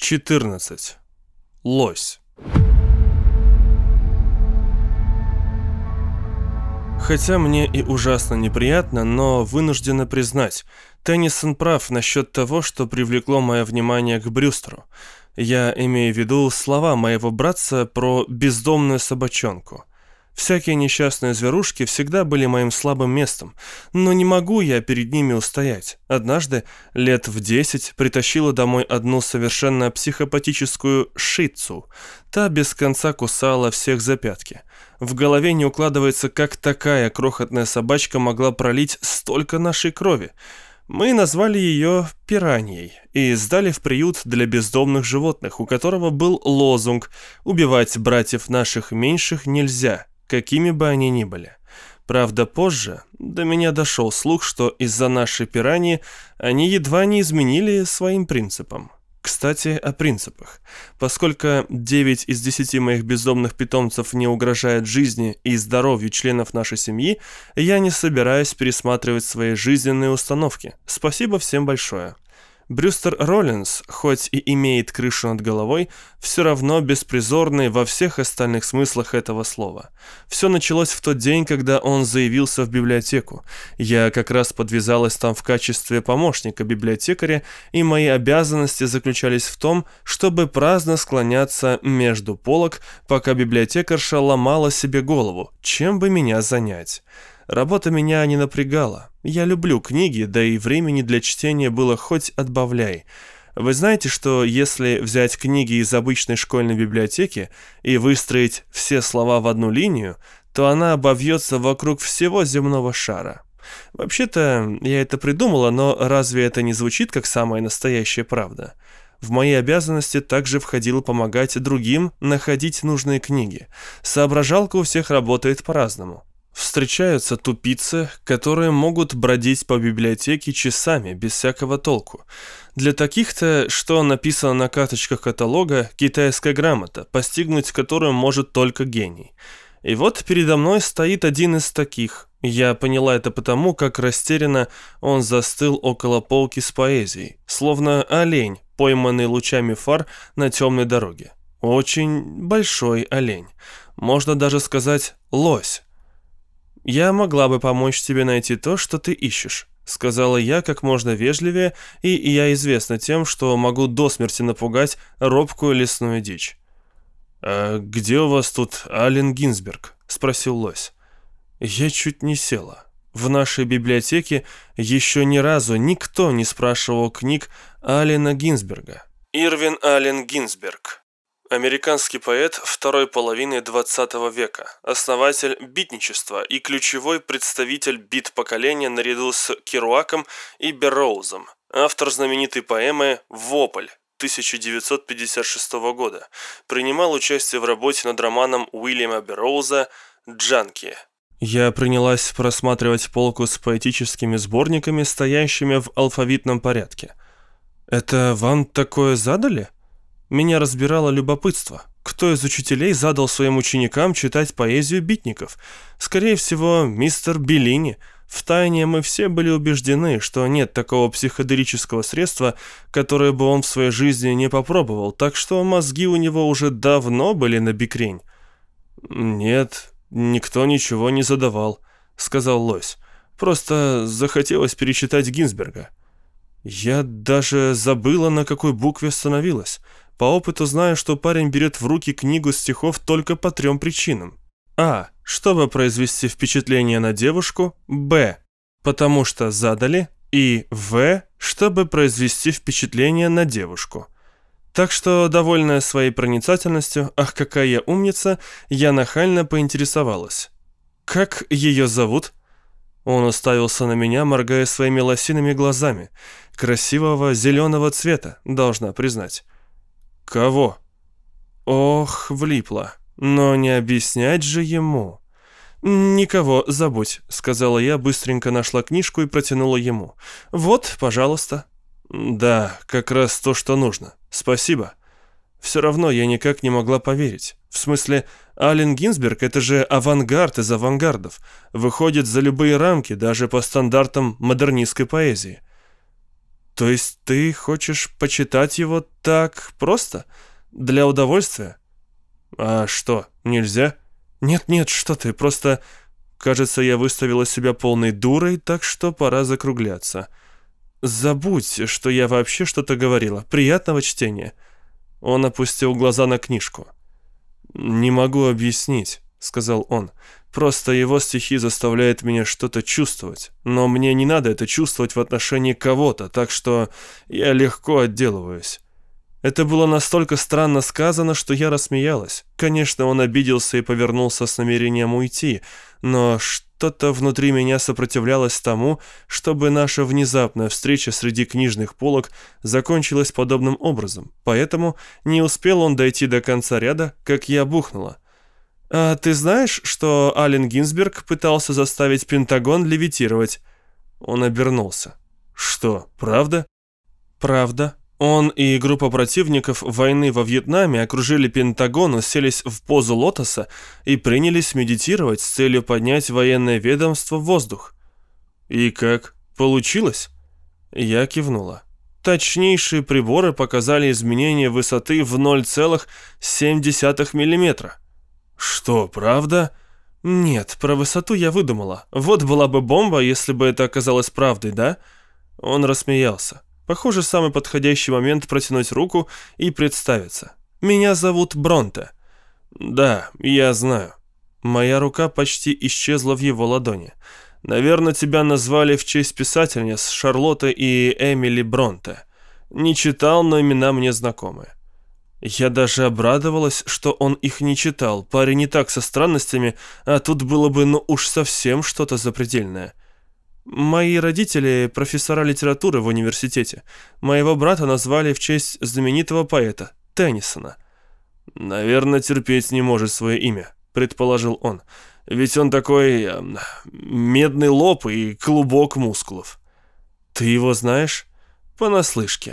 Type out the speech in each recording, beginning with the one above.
14. Лось. Хотя мне и ужасно неприятно, но вынуждена признать, Теннисон прав насчет того, что привлекло мое внимание к Брюстеру. Я имею в виду слова моего братца про бездомную собачонку. Всякие несчастные зверушки всегда были моим слабым местом, но не могу я перед ними устоять. Однажды, лет в 10, притащила домой одну совершенно психопатическую шицу. Та без конца кусала всех за пятки. В голове не укладывается, как такая крохотная собачка могла пролить столько нашей крови. Мы назвали ее пираньей и сдали в приют для бездомных животных, у которого был лозунг «Убивать братьев наших меньших нельзя», какими бы они ни были. Правда, позже до меня дошел слух, что из-за нашей пираньи они едва не изменили своим принципам. Кстати, о принципах. Поскольку 9 из 10 моих бездомных питомцев не угрожают жизни и здоровью членов нашей семьи, я не собираюсь пересматривать свои жизненные установки. Спасибо всем большое. Брюстер Роллинс, хоть и имеет крышу над головой, все равно беспризорный во всех остальных смыслах этого слова. Все началось в тот день, когда он заявился в библиотеку. Я как раз подвязалась там в качестве помощника библиотекаря, и мои обязанности заключались в том, чтобы праздно склоняться между полок, пока библиотекарша ломала себе голову, чем бы меня занять. Работа меня не напрягала. Я люблю книги, да и времени для чтения было хоть отбавляй. Вы знаете, что если взять книги из обычной школьной библиотеки и выстроить все слова в одну линию, то она обовьется вокруг всего земного шара? Вообще-то, я это придумала, но разве это не звучит как самая настоящая правда? В мои обязанности также входило помогать другим находить нужные книги. Соображалка у всех работает по-разному. Встречаются тупицы, которые могут бродить по библиотеке часами, без всякого толку. Для таких-то, что написано на карточках каталога, китайская грамота, постигнуть которую может только гений. И вот передо мной стоит один из таких. Я поняла это потому, как растерянно он застыл около полки с поэзией, словно олень, пойманный лучами фар на темной дороге. Очень большой олень. Можно даже сказать «лось». «Я могла бы помочь тебе найти то, что ты ищешь», — сказала я как можно вежливее, и я известна тем, что могу до смерти напугать робкую лесную дичь. «А где у вас тут Аллен Гинзберг?» — спросил лось. Я чуть не села. В нашей библиотеке еще ни разу никто не спрашивал книг Аллена Гинзберга. Ирвин Аллен Гинзберг. Американский поэт второй половины XX века, основатель битничества и ключевой представитель бит-поколения наряду с Керуаком и Берроузом, автор знаменитой поэмы «Вопль» 1956 года, принимал участие в работе над романом Уильяма Берроуза «Джанки». Я принялась просматривать полку с поэтическими сборниками, стоящими в алфавитном порядке. «Это вам такое задали?» Меня разбирало любопытство. Кто из учителей задал своим ученикам читать поэзию битников? Скорее всего, мистер Беллини. Втайне мы все были убеждены, что нет такого психоделического средства, которое бы он в своей жизни не попробовал, так что мозги у него уже давно были набекрень. «Нет, никто ничего не задавал», — сказал лось. «Просто захотелось перечитать Гинзберга». Я даже забыла, на какой букве остановилась. По опыту знаю, что парень берет в руки книгу стихов только по 3 причинам. А. Чтобы произвести впечатление на девушку. Б. Потому что задали. И В. Чтобы произвести впечатление на девушку. Так что, довольная своей проницательностью, ах, какая я умница, я нахально поинтересовалась. «Как ее зовут?» Он уставился на меня, моргая своими лосиными глазами. Красивого зеленого цвета, должна признать. «Кого?» Ох, влипла. Но не объяснять же ему. «Никого, забудь», — сказала я, быстренько нашла книжку и протянула ему. «Вот, пожалуйста». «Да, как раз то, что нужно. Спасибо». Все равно я никак не могла поверить. В смысле, Аллен Гинзберг — это же авангард из авангардов. Выходит за любые рамки, даже по стандартам модернистской поэзии. То есть ты хочешь почитать его так просто? Для удовольствия? А что, нельзя? Нет-нет, что ты, просто... Кажется, я выставила себя полной дурой, так что пора закругляться. Забудь, что я вообще что-то говорила. Приятного чтения. Он опустил глаза на книжку. «Не могу объяснить», — сказал он. «Просто его стихи заставляют меня что-то чувствовать. Но мне не надо это чувствовать в отношении кого-то, так что я легко отделываюсь». Это было настолько странно сказано, что я рассмеялась. Конечно, он обиделся и повернулся с намерением уйти, но что-то внутри меня сопротивлялось тому, чтобы наша внезапная встреча среди книжных полок закончилась подобным образом. Поэтому не успел он дойти до конца ряда, как я бухнула. «А ты знаешь, что Аллен Гинзберг пытался заставить Пентагон левитировать?» Он обернулся. «Что, правда?» «Правда». Он и группа противников войны во Вьетнаме окружили Пентагон, уселись в позу лотоса и принялись медитировать с целью поднять военное ведомство в воздух. «И как? Получилось?» Я кивнула. Точнейшие приборы показали изменение высоты в 0,7 мм. «Что, правда?» «Нет, про высоту я выдумала. Вот была бы бомба, если бы это оказалось правдой, да?» Он рассмеялся. Похоже, самый подходящий момент протянуть руку и представиться. «Меня зовут Бронте». «Да, я знаю». Моя рука почти исчезла в его ладони. «Наверное, тебя назвали в честь писательниц Шарлотты и Эмили Бронте. Не читал, но имена мне знакомы». Я даже обрадовалась, что он их не читал. Парень не так со странностями, а тут было бы ну уж совсем что-то запредельное. Мои родители – профессора литературы в университете. Моего брата назвали в честь знаменитого поэта Теннисона. «Наверное, терпеть не может свое имя», – предположил он. «Ведь он такой медный лоб и клубок мускулов». «Ты его знаешь?» «Понаслышке».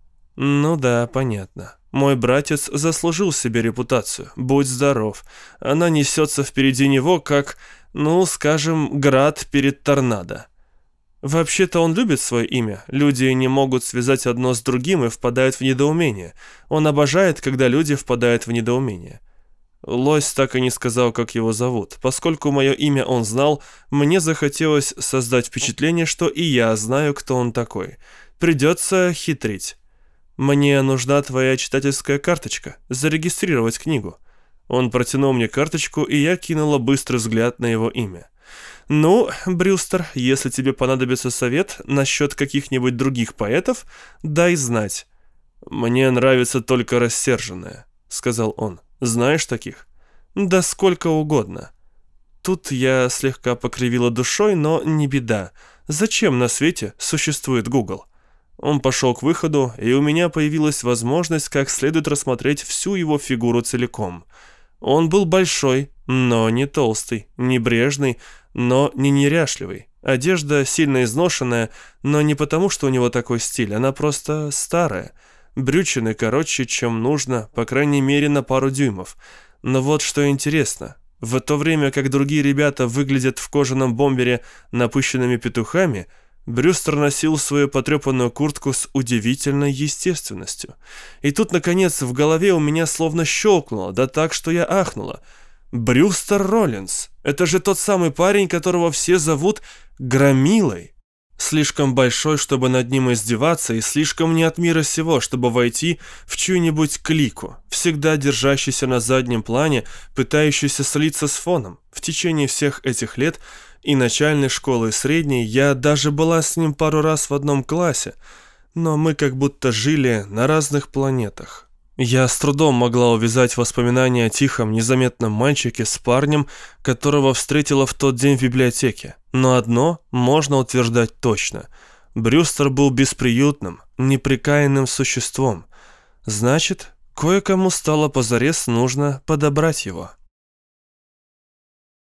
«Ну да, понятно. Мой братец заслужил себе репутацию. Будь здоров. Она несется впереди него, как, ну, скажем, град перед торнадо». Вообще-то он любит свое имя. Люди не могут связать одно с другим и впадают в недоумение. Он обожает, когда люди впадают в недоумение. Лось так и не сказал, как его зовут. Поскольку мое имя он знал, мне захотелось создать впечатление, что и я знаю, кто он такой. Придется хитрить. «Мне нужна твоя читательская карточка. Зарегистрировать книгу». Он протянул мне карточку, и я кинула быстрый взгляд на его имя. «Ну, Брюстер, если тебе понадобится совет насчет каких-нибудь других поэтов, дай знать». «Мне нравится только рассерженная», — сказал он. «Знаешь таких?» «Да сколько угодно». Тут я слегка покривила душой, но не беда. Зачем на свете существует Google? Он пошел к выходу, и у меня появилась возможность как следует рассмотреть всю его фигуру целиком. Он был большой, но не толстый, небрежный, но не неряшливый. Одежда сильно изношенная, но не потому, что у него такой стиль, она просто старая. Брючины короче, чем нужно, по крайней мере на пару дюймов. Но вот что интересно. В то время как другие ребята выглядят в кожаном бомбере напыщенными петухами, Брюстер носил свою потрепанную куртку с удивительной естественностью. И тут, наконец, в голове у меня словно щелкнуло, да так, что я ахнула. Брюстер Роллинс. Это же тот самый парень, которого все зовут Громилой. Слишком большой, чтобы над ним издеваться, и слишком не от мира сего, чтобы войти в чью-нибудь клику, всегда держащийся на заднем плане, пытающийся слиться с фоном. В течение всех этих лет и начальной школы, и средней я даже была с ним пару раз в одном классе, но мы как будто жили на разных планетах. Я с трудом могла увязать воспоминания о тихом, незаметном мальчике с парнем, которого встретила в тот день в библиотеке. Но одно можно утверждать точно. Брюстер был бесприютным, неприкаянным существом. Значит, кое-кому стало позарез нужно подобрать его.